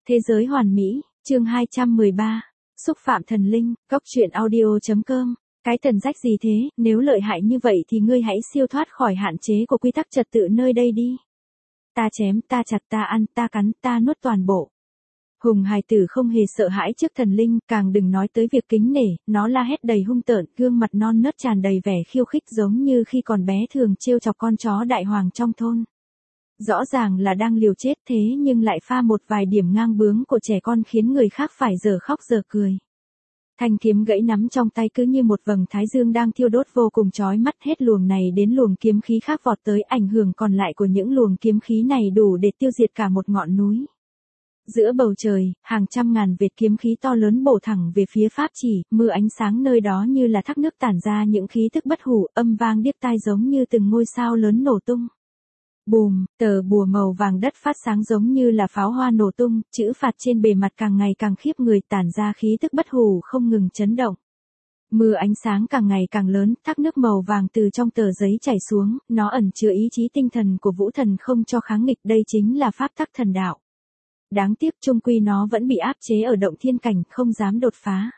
Thế giới hoàn mỹ, chương 213. Xúc phạm thần linh, góc truyện audio.com. Cái thần rách gì thế, nếu lợi hại như vậy thì ngươi hãy siêu thoát khỏi hạn chế của quy tắc trật tự nơi đây đi. Ta chém, ta chặt, ta ăn, ta cắn, ta nuốt toàn bộ. Hùng hài tử không hề sợ hãi trước thần linh, càng đừng nói tới việc kính nể, nó la hét đầy hung tợn, gương mặt non nớt tràn đầy vẻ khiêu khích giống như khi còn bé thường trêu chọc con chó đại hoàng trong thôn. Rõ ràng là đang liều chết thế nhưng lại pha một vài điểm ngang bướng của trẻ con khiến người khác phải dở khóc dở cười. Thanh kiếm gãy nắm trong tay cứ như một vầng thái dương đang thiêu đốt vô cùng chói mắt, hết luồng này đến luồng kiếm khí khác vọt tới, ảnh hưởng còn lại của những luồng kiếm khí này đủ để tiêu diệt cả một ngọn núi. Giữa bầu trời, hàng trăm ngàn vệt kiếm khí to lớn bổ thẳng về phía pháp chỉ, mưa ánh sáng nơi đó như là thác nước tản ra những khí tức bất hủ, âm vang điếc tai giống như từng ngôi sao lớn nổ tung. Bùm, tờ bùa màu vàng đất phát sáng giống như là pháo hoa nổ tung, chữ phạt trên bề mặt càng ngày càng khiếp người, tản ra khí tức bất hủ không ngừng chấn động. Mưa ánh sáng càng ngày càng lớn, thác nước màu vàng từ trong tờ giấy chảy xuống, nó ẩn chứa ý chí tinh thần của vũ thần không cho kháng nghịch, đây chính là pháp tắc thần đạo. Đáng tiếc chung quy nó vẫn bị áp chế ở động thiên cảnh, không dám đột phá.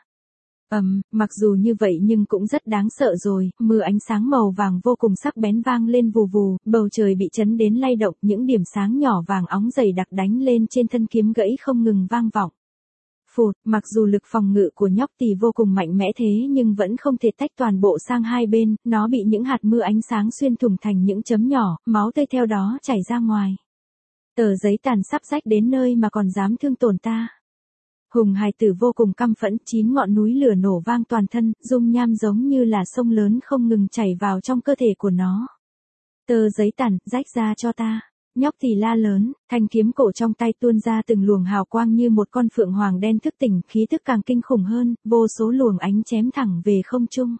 Mặc dù như vậy nhưng cũng rất đáng sợ rồi, mưa ánh sáng màu vàng vô cùng sắc bén vang lên vù vù, bầu trời bị chấn đến lay động, những điểm sáng nhỏ vàng óng dày đặc đánh lên trên thân kiếm gãy không ngừng vang vọng. Phụt, mặc dù lực phòng ngự của nhóc tỳ vô cùng mạnh mẽ thế nhưng vẫn không thể tách toàn bộ sang hai bên, nó bị những hạt mưa ánh sáng xuyên thủng thành những chấm nhỏ, máu tươi theo đó chảy ra ngoài. Tờ giấy tàn sắp rách đến nơi mà còn dám thương tổn ta. Hùng hài tử vô cùng căm phẫn, 9 ngọn núi lửa nổ vang toàn thân, dung nham giống như là sông lớn không ngừng chảy vào trong cơ thể của nó. Tờ giấy tàn, rách ra cho ta. Nhóc thì la lớn, thanh kiếm cổ trong tay tuôn ra từng luồng hào quang như một con phượng hoàng đen thức tỉnh, khí thức càng kinh khủng hơn, vô số luồng ánh chém thẳng về không trung.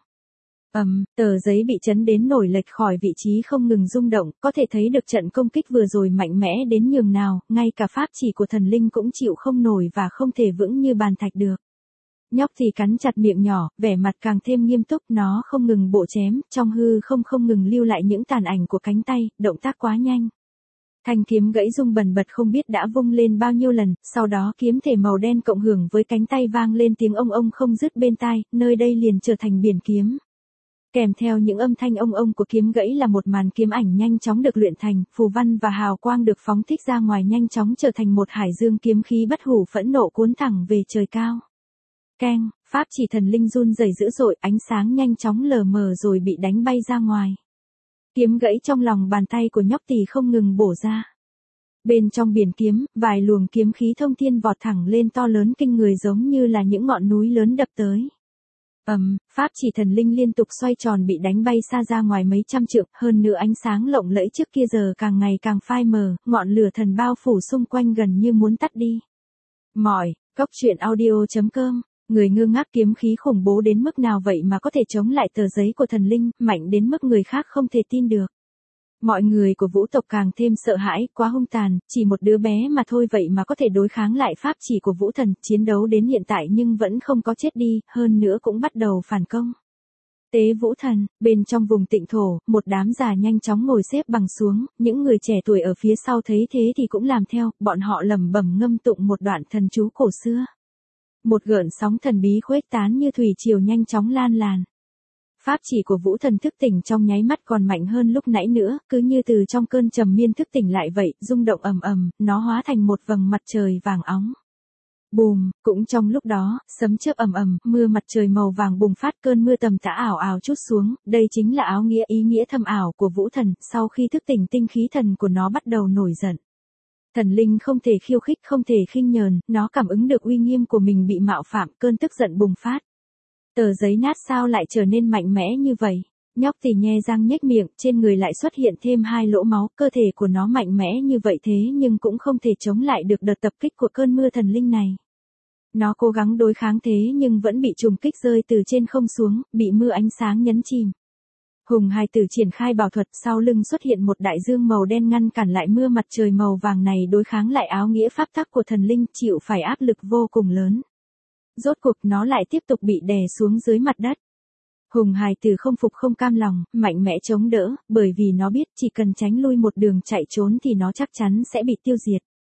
Tờ giấy bị chấn đến nổi lệch khỏi vị trí không ngừng rung động, có thể thấy được trận công kích vừa rồi mạnh mẽ đến nhường nào, ngay cả pháp chỉ của thần linh cũng chịu không nổi và không thể vững như bàn thạch được. Nhóc thì cắn chặt miệng nhỏ, vẻ mặt càng thêm nghiêm túc, nó không ngừng bổ chém, trong hư không ngừng lưu lại những tàn ảnh của cánh tay, động tác quá nhanh. Thanh kiếm gãy rung bần bật không biết đã vung lên bao nhiêu lần, sau đó kiếm thể màu đen cộng hưởng với cánh tay vang lên tiếng ông không dứt bên tai, nơi đây liền trở thành biển kiếm. Kèm theo những âm thanh ông của kiếm gãy là một màn kiếm ảnh nhanh chóng được luyện thành, phù văn và hào quang được phóng thích ra ngoài nhanh chóng trở thành một hải dương kiếm khí bất hủ phẫn nộ cuốn thẳng về trời cao. Keng, pháp chỉ thần linh run rẩy dữ dội, ánh sáng nhanh chóng lờ mờ rồi bị đánh bay ra ngoài. Kiếm gãy trong lòng bàn tay của nhóc tỳ không ngừng bổ ra. Bên trong biển kiếm, vài luồng kiếm khí thông thiên vọt thẳng lên to lớn kinh người giống như là những ngọn núi lớn đập tới. Pháp chỉ thần linh liên tục xoay tròn bị đánh bay xa ra ngoài mấy trăm trượng, hơn nữa ánh sáng lộng lẫy trước kia giờ càng ngày càng phai mờ, ngọn lửa thần bao phủ xung quanh gần như muốn tắt đi. Góc truyện audio.com. Người ngơ ngác, kiếm khí khủng bố đến mức nào vậy mà có thể chống lại tờ giấy của thần linh, mạnh đến mức người khác không thể tin được. Mọi người của vũ tộc càng thêm sợ hãi, quá hung tàn, chỉ một đứa bé mà thôi vậy mà có thể đối kháng lại pháp chỉ của vũ thần, chiến đấu đến hiện tại nhưng vẫn không có chết đi, hơn nữa cũng bắt đầu phản công. Tế vũ thần, bên trong vùng tịnh thổ, một đám già nhanh chóng ngồi xếp bằng xuống, những người trẻ tuổi ở phía sau thấy thế thì cũng làm theo, bọn họ lẩm bẩm ngâm tụng một đoạn thần chú cổ xưa. Một gợn sóng thần bí khuếch tán như thủy triều nhanh chóng lan làn. Pháp chỉ của vũ thần thức tỉnh trong nháy mắt còn mạnh hơn lúc nãy nữa, cứ như từ trong cơn trầm miên thức tỉnh lại vậy, rung động nó hóa thành một vầng mặt trời vàng óng. Bùm, cũng trong lúc đó, sấm chớp mưa mặt trời màu vàng bùng phát, cơn mưa tầm tã ảo ảo trút xuống, đây chính là ý nghĩa thâm ảo của vũ thần, sau khi thức tỉnh tinh khí thần của nó bắt đầu nổi giận. Thần linh không thể khiêu khích, không thể khinh nhờn, nó cảm ứng được uy nghiêm của mình bị mạo phạm, cơn tức giận bùng phát. Tờ giấy nát sao lại trở nên mạnh mẽ như vậy? Nhóc tỳ nhe răng nhếch miệng, trên người lại xuất hiện thêm 2 lỗ máu, cơ thể của nó mạnh mẽ như vậy thế nhưng cũng không thể chống lại được đợt tập kích của cơn mưa thần linh này. Nó cố gắng đối kháng thế nhưng vẫn bị trùng kích rơi từ trên không xuống, bị mưa ánh sáng nhấn chìm. Hùng hài tử triển khai bảo thuật, sau lưng xuất hiện một đại dương màu đen ngăn cản lại mưa mặt trời màu vàng này đối kháng lại áo nghĩa pháp tắc của thần linh, chịu phải áp lực vô cùng lớn. Rốt cuộc nó lại tiếp tục bị đè xuống dưới mặt đất. Hùng hài tử không phục không cam lòng, mạnh mẽ chống đỡ, bởi vì nó biết chỉ cần tránh lui một đường chạy trốn thì nó chắc chắn sẽ bị tiêu diệt.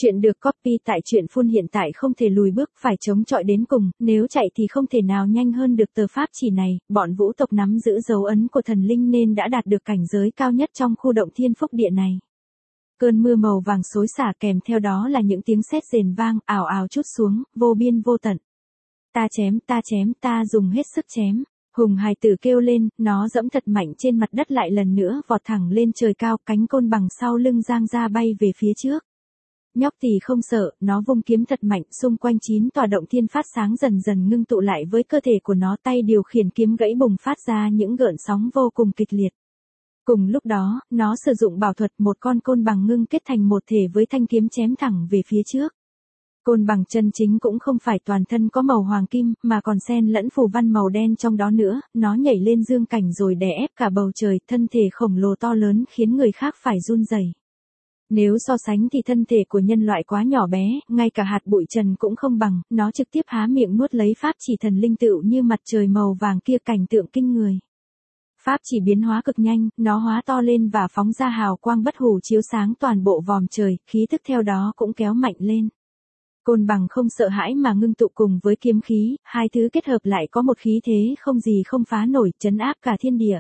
Chuyện được copy tại truyện phun hiện tại không thể lùi bước, phải chống chọi đến cùng, nếu chạy thì không thể nào nhanh hơn được tờ pháp chỉ này, bọn vũ tộc nắm giữ dấu ấn của thần linh nên đã đạt được cảnh giới cao nhất trong khu động thiên phúc địa này. Cơn mưa màu vàng xối xả kèm theo đó là những tiếng sét rền vang, ào ào trút xuống, vô biên vô tận. Ta chém, ta dùng hết sức chém. Hùng hài tử kêu lên, nó dẫm thật mạnh trên mặt đất lại lần nữa vọt thẳng lên trời cao, cánh côn bằng sau lưng giang ra bay về phía trước. Nhóc thì không sợ, nó vung kiếm thật mạnh, xung quanh 9 tòa động thiên phát sáng dần dần ngưng tụ lại với cơ thể của nó, tay điều khiển kiếm gãy bùng phát ra những gợn sóng vô cùng kịch liệt. Cùng lúc đó, nó sử dụng bảo thuật, một con côn bằng ngưng kết thành một thể với thanh kiếm chém thẳng về phía trước. Côn bằng chân chính cũng không phải toàn thân có màu hoàng kim, mà còn xen lẫn phù văn màu đen trong đó nữa, nó nhảy lên dương cảnh rồi đè ép cả bầu trời, thân thể khổng lồ to lớn khiến người khác phải run rẩy. Nếu so sánh thì thân thể của nhân loại quá nhỏ bé, ngay cả hạt bụi trần cũng không bằng, nó trực tiếp há miệng nuốt lấy pháp chỉ thần linh tựu như mặt trời màu vàng kia, cảnh tượng kinh người. Pháp chỉ biến hóa cực nhanh, nó hóa to lên và phóng ra hào quang bất hủ chiếu sáng toàn bộ vòm trời, khí tức theo đó cũng kéo mạnh lên. Côn bằng không sợ hãi mà ngưng tụ cùng với kiếm khí, hai thứ kết hợp lại có một khí thế không gì không phá nổi, trấn áp cả thiên địa.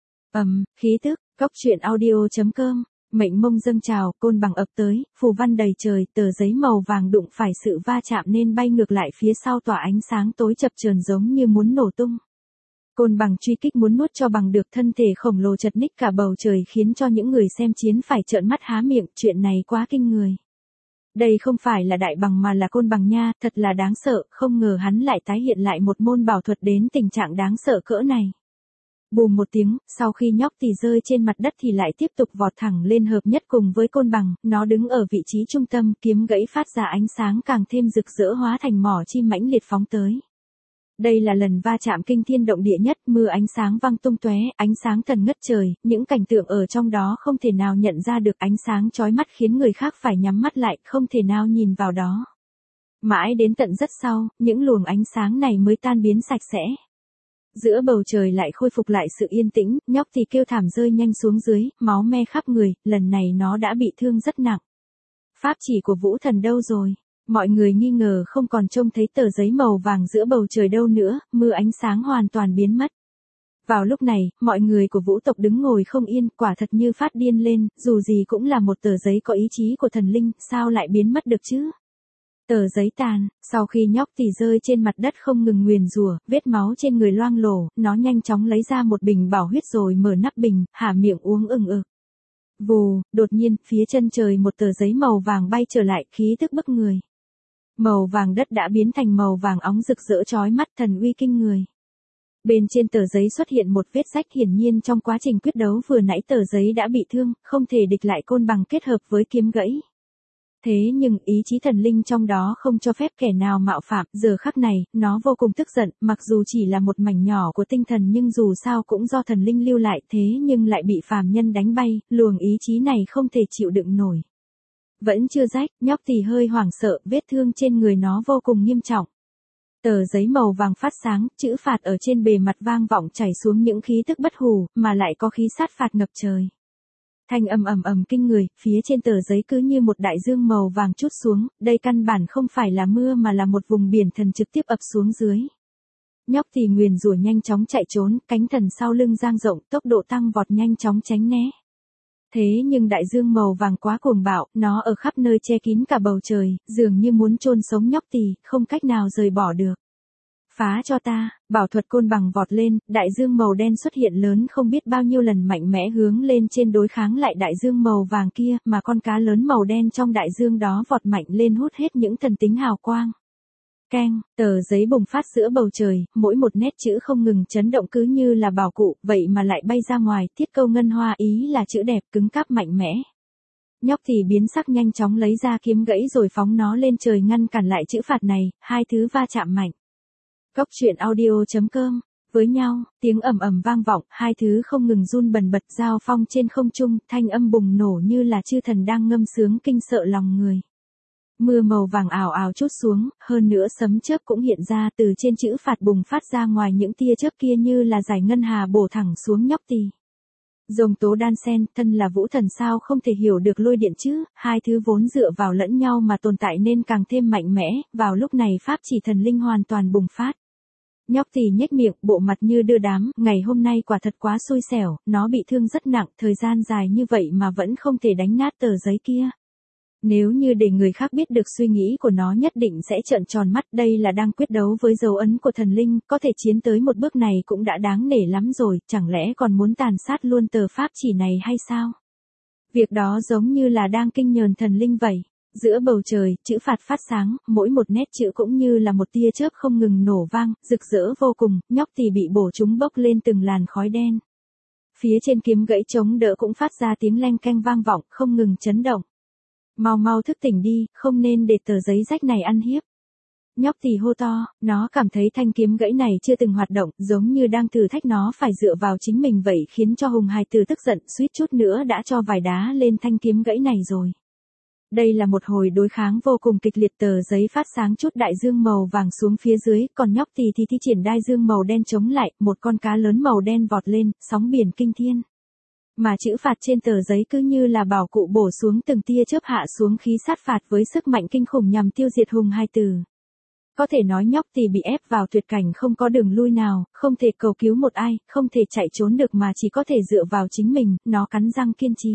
Khí tức, Cốc Truyện Audio.com, mệnh mông dâng trào, côn bằng ập tới, phù văn đầy trời, tờ giấy màu vàng đụng phải sự va chạm nên bay ngược lại phía sau, tỏa ánh sáng tối chập chờn giống như muốn nổ tung. Côn bằng truy kích muốn nuốt cho bằng được, thân thể khổng lồ chật ních cả bầu trời khiến cho những người xem chiến phải trợn mắt há miệng, chuyện này quá kinh người. Đây không phải là đại bằng mà là côn bằng nha, thật là đáng sợ, không ngờ hắn lại tái hiện lại một môn bảo thuật đến tình trạng đáng sợ cỡ này. Bùm một tiếng, sau khi nhóc tỳ rơi trên mặt đất thì lại tiếp tục vọt thẳng lên hợp nhất cùng với côn bằng, nó đứng ở vị trí trung tâm, kiếm gãy phát ra ánh sáng càng thêm rực rỡ hóa thành mỏ chim mãnh liệt phóng tới. Đây là lần va chạm kinh thiên động địa nhất, mưa ánh sáng văng tung tóe, ánh sáng thần ngất trời, những cảnh tượng ở trong đó không thể nào nhận ra được, ánh sáng chói mắt khiến người khác phải nhắm mắt lại, không thể nào nhìn vào đó. Mãi đến tận rất sau, những luồng ánh sáng này mới tan biến sạch sẽ. Giữa bầu trời lại khôi phục lại sự yên tĩnh, nhóc thì kêu thảm rơi nhanh xuống dưới, máu me khắp người, lần này nó đã bị thương rất nặng. Pháp chỉ của vũ thần đâu rồi? Mọi người nghi ngờ không còn trông thấy tờ giấy màu vàng giữa bầu trời đâu nữa, mưa ánh sáng hoàn toàn biến mất. Vào lúc này, mọi người của vũ tộc đứng ngồi không yên, quả thật như phát điên lên, dù gì cũng là một tờ giấy có ý chí của thần linh, sao lại biến mất được chứ? Tờ giấy tàn, sau khi nhóc tỳ rơi trên mặt đất không ngừng nguyền rủa, vết máu trên người loang lổ, nó nhanh chóng lấy ra một bình bảo huyết rồi mở nắp bình, há miệng uống ừng ực. Vù, đột nhiên, phía chân trời một tờ giấy màu vàng bay trở lại, khí tức bức người. Màu vàng đất đã biến thành màu vàng óng rực rỡ chói mắt, thần uy kinh người. Bên trên tờ giấy xuất hiện một vết rách, hiển nhiên trong quá trình quyết đấu vừa nãy tờ giấy đã bị thương, không thể địch lại côn bằng kết hợp với kiếm gãy. Thế nhưng ý chí thần linh trong đó không cho phép kẻ nào mạo phạm, giờ khắc này, nó vô cùng tức giận, mặc dù chỉ là một mảnh nhỏ của tinh thần nhưng dù sao cũng do thần linh lưu lại, thế nhưng lại bị phàm nhân đánh bay, luồng ý chí này không thể chịu đựng nổi. Vẫn chưa rách, nhóc tỳ hơi hoảng sợ, vết thương trên người nó vô cùng nghiêm trọng. Tờ giấy màu vàng phát sáng, chữ phạt ở trên bề mặt vang vọng chảy xuống những khí tức bất hủ, mà lại có khí sát phạt ngập trời. Thanh âm ầm kinh người, phía trên tờ giấy cứ như một đại dương màu vàng trút xuống, đây căn bản không phải là mưa mà là một vùng biển thần trực tiếp ập xuống dưới. Nhóc tỳ nguyền rủa nhanh chóng chạy trốn, cánh thần sau lưng dang rộng, tốc độ tăng vọt nhanh chóng tránh né. Thế nhưng đại dương màu vàng quá cuồng bạo, nó ở khắp nơi che kín cả bầu trời, dường như muốn chôn sống nhóc tỳ, không cách nào rời bỏ được. Phá cho ta, bảo thuật côn bằng vọt lên, đại dương màu đen xuất hiện lớn không biết bao nhiêu lần mạnh mẽ hướng lên trên đối kháng lại đại dương màu vàng kia, mà con cá lớn màu đen trong đại dương đó vọt mạnh lên hút hết những thần tính hào quang. Keng, tờ giấy bùng phát giữa bầu trời, mỗi một nét chữ không ngừng chấn động cứ như là bảo cụ, vậy mà lại bay ra ngoài, thiết câu ngân hoa, ý là chữ đẹp, cứng cáp mạnh mẽ. Nhóc thì biến sắc nhanh chóng lấy ra kiếm gãy rồi phóng nó lên trời ngăn cản lại chữ phạt này, hai thứ va chạm mạnh. Cốc Truyện Audio.com, với nhau, tiếng ầm vang vọng, hai thứ không ngừng run bần bật giao phong trên không trung, thanh âm bùng nổ như là chư thần đang ngâm sướng kinh sợ lòng người. Mưa màu vàng ảo ảo trút xuống, hơn nữa sấm chớp cũng hiện ra từ trên chữ phạt bùng phát ra ngoài những tia chớp kia như là dải ngân hà bổ thẳng xuống nhóc tỳ. Dông tố đan xen, thân là vũ thần sao không thể hiểu được lôi điện chứ, hai thứ vốn dựa vào lẫn nhau mà tồn tại nên càng thêm mạnh mẽ, vào lúc này pháp chỉ thần linh hoàn toàn bùng phát. Nhóc tỳ nhếch miệng, bộ mặt như đưa đám, ngày hôm nay quả thật quá xui xẻo, nó bị thương rất nặng, thời gian dài như vậy mà vẫn không thể đánh nát tờ giấy kia. Nếu như để người khác biết được suy nghĩ của nó nhất định sẽ trợn tròn mắt, đây là đang quyết đấu với dấu ấn của thần linh, có thể chiến tới một bước này cũng đã đáng nể lắm rồi, chẳng lẽ còn muốn tàn sát luôn tờ pháp chỉ này hay sao? Việc đó giống như là đang kinh nhờn thần linh vậy. Giữa bầu trời, chữ phạt phát sáng, mỗi một nét chữ cũng như là một tia chớp không ngừng nổ vang, rực rỡ vô cùng, nhóc tỳ bị bổ chúng bốc lên từng làn khói đen. Phía trên kiếm gãy chống đỡ cũng phát ra tiếng leng keng vang vọng, không ngừng chấn động. Mau mau thức tỉnh đi, không nên để tờ giấy rách này ăn hiếp. Nhóc tỳ hô to, nó cảm thấy thanh kiếm gãy này chưa từng hoạt động, giống như đang thử thách nó phải dựa vào chính mình vậy, khiến cho Hùng hài tử tức giận, suýt chút nữa đã cho vài đá lên thanh kiếm gãy này rồi. Đây là một hồi đối kháng vô cùng kịch liệt, tờ giấy phát sáng chút đại dương màu vàng xuống phía dưới, còn nhóc tỳ thì thi triển đai dương màu đen chống lại, một con cá lớn màu đen vọt lên, sóng biển kinh thiên. Mà chữ phạt trên tờ giấy cứ như là bảo cụ bổ xuống từng tia chớp hạ xuống khí sát phạt với sức mạnh kinh khủng nhằm tiêu diệt Hùng hài tử. Có thể nói nhóc tỳ bị ép vào tuyệt cảnh không có đường lui nào, không thể cầu cứu một ai, không thể chạy trốn được mà chỉ có thể dựa vào chính mình, nó cắn răng kiên trì.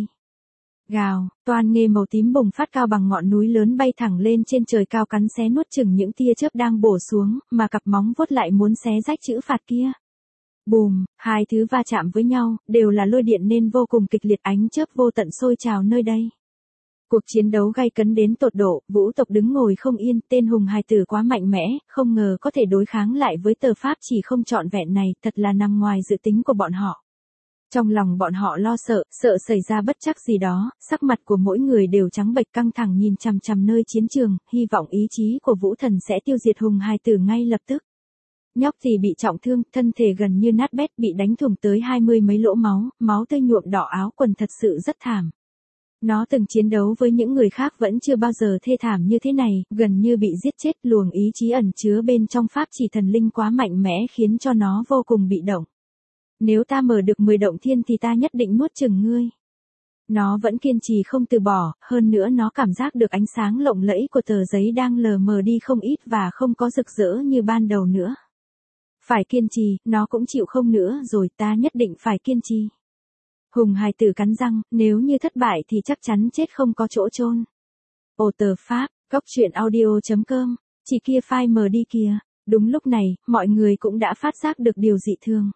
Gào, toan nghê màu tím bùng phát cao bằng ngọn núi lớn bay thẳng lên trên trời cao cắn xé nuốt chửng những tia chớp đang bổ xuống, mà cặp móng vuốt lại muốn xé rách chữ phạt kia. Bùm, hai thứ va chạm với nhau, đều là lôi điện nên vô cùng kịch liệt, ánh chớp vô tận sôi trào nơi đây. Cuộc chiến đấu gay cấn đến tột độ, vũ tộc đứng ngồi không yên, tên Hùng hài tử quá mạnh mẽ, không ngờ có thể đối kháng lại với tờ pháp chỉ không trọn vẹn này, thật là nằm ngoài dự tính của bọn họ. Trong lòng bọn họ lo sợ, sợ xảy ra bất trắc gì đó, sắc mặt của mỗi người đều trắng bệch căng thẳng nhìn chằm chằm nơi chiến trường, hy vọng ý chí của vũ thần sẽ tiêu diệt Hùng hài tử ngay lập tức. Nhóc thì bị trọng thương, thân thể gần như nát bét, bị đánh thủng tới 20 mấy lỗ máu, máu tươi nhuộm đỏ áo quần, thật sự rất thảm. Nó từng chiến đấu với những người khác vẫn chưa bao giờ thê thảm như thế này, gần như bị giết chết, luồng ý chí ẩn chứa bên trong pháp chỉ thần linh quá mạnh mẽ khiến cho nó vô cùng bị động. Nếu ta mở được 10 động thiên thì ta nhất định nuốt chửng ngươi. Nó vẫn kiên trì không từ bỏ, hơn nữa nó cảm giác được ánh sáng lộng lẫy của tờ giấy đang lờ mờ đi không ít và không có rực rỡ như ban đầu nữa. Phải kiên trì, nó cũng chịu không nữa rồi, ta nhất định phải kiên trì. Hùng hài tử cắn răng, nếu như thất bại thì chắc chắn chết không có chỗ chôn. Ồ tờ pháp, góc truyện audio.com, chỉ kia file mở đi kìa. Đúng lúc này, mọi người cũng đã phát giác được điều dị thường.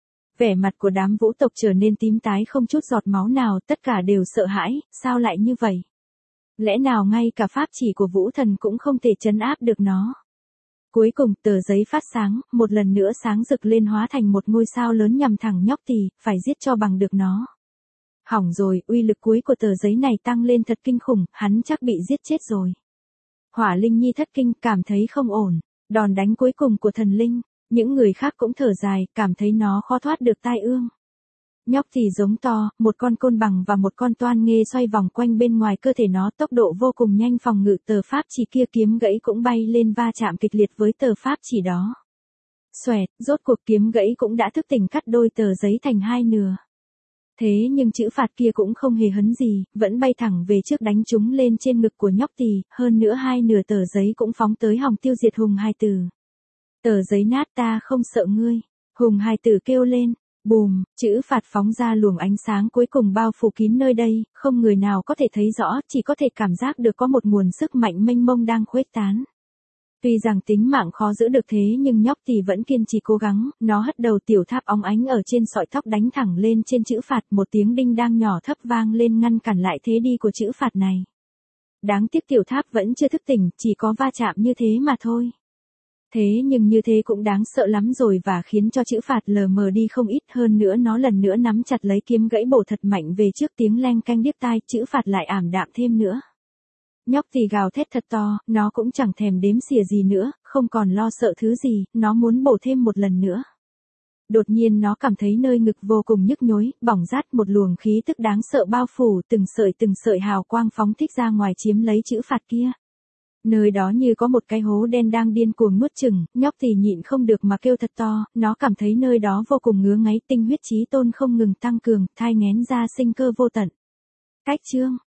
Vẻ mặt của đám vũ tộc trở nên tím tái không chút giọt máu nào, tất cả đều sợ hãi, sao lại như vậy? Lẽ nào ngay cả pháp chỉ của vũ thần cũng không thể trấn áp được nó? Cuối cùng tờ giấy phát sáng, một lần nữa sáng rực lên hóa thành một ngôi sao lớn nhằm thẳng nhóc tỳ, phải giết cho bằng được nó. Hỏng rồi, uy lực cuối của tờ giấy này tăng lên thật kinh khủng, hắn chắc bị giết chết rồi. Hỏa Linh Nhi thất kinh, cảm thấy không ổn, đòn đánh cuối cùng của thần linh, những người khác cũng thở dài, cảm thấy nó khó thoát được tai ương. Nhóc thì giống to, một con côn bằng và một con toan nghê xoay vòng quanh bên ngoài cơ thể nó, tốc độ vô cùng nhanh, phòng ngự tờ pháp chỉ kia, kiếm gãy cũng bay lên va chạm kịch liệt với tờ pháp chỉ đó. Xoẹt, rốt cuộc kiếm gãy cũng đã thức tỉnh, cắt đôi tờ giấy thành hai nửa. Thế nhưng chữ phạt kia cũng không hề hấn gì, vẫn bay thẳng về trước đánh trúng lên trên ngực của nhóc tỳ, hơn nữa hai nửa tờ giấy cũng phóng tới hòng tiêu diệt Hùng hài tử. Tờ giấy nát, ta không sợ ngươi. Hùng hài tử kêu lên. Bùm, chữ phạt phóng ra luồng ánh sáng cuối cùng bao phủ kín nơi đây, không người nào có thể thấy rõ, chỉ có thể cảm giác được có một nguồn sức mạnh mênh mông đang khuếch tán. Tuy rằng tính mạng khó giữ được thế nhưng nhóc thì vẫn kiên trì cố gắng, nó hất đầu tiểu tháp óng ánh ở trên sợi tóc đánh thẳng lên trên chữ phạt, một tiếng đinh đang nhỏ thấp vang lên ngăn cản lại thế đi của chữ phạt này. Đáng tiếc tiểu tháp vẫn chưa thức tỉnh, chỉ có va chạm như thế mà thôi. Thế nhưng như thế cũng đáng sợ lắm rồi và khiến cho chữ phạt lờ mờ đi không ít, hơn nữa nó lần nữa nắm chặt lấy kiếm gãy bổ thật mạnh về trước, tiếng leng canh điếc tai, chữ phạt lại ảm đạm thêm nữa. Nhóc thì gào thét thật to, nó cũng chẳng thèm đếm xỉa gì nữa, không còn lo sợ thứ gì, nó muốn bổ thêm một lần nữa. Đột nhiên nó cảm thấy nơi ngực vô cùng nhức nhối, bỏng rát, một luồng khí tức đáng sợ bao phủ, từng sợi hào quang phóng thích ra ngoài chiếm lấy chữ phạt kia. Nơi đó như có một cái hố đen đang điên cuồng nuốt chửng, nhóc thì nhịn không được mà kêu thật to, nó cảm thấy nơi đó vô cùng ngứa ngáy, tinh huyết chí tôn không ngừng tăng cường, thai nghén ra sinh cơ vô tận. Cách chương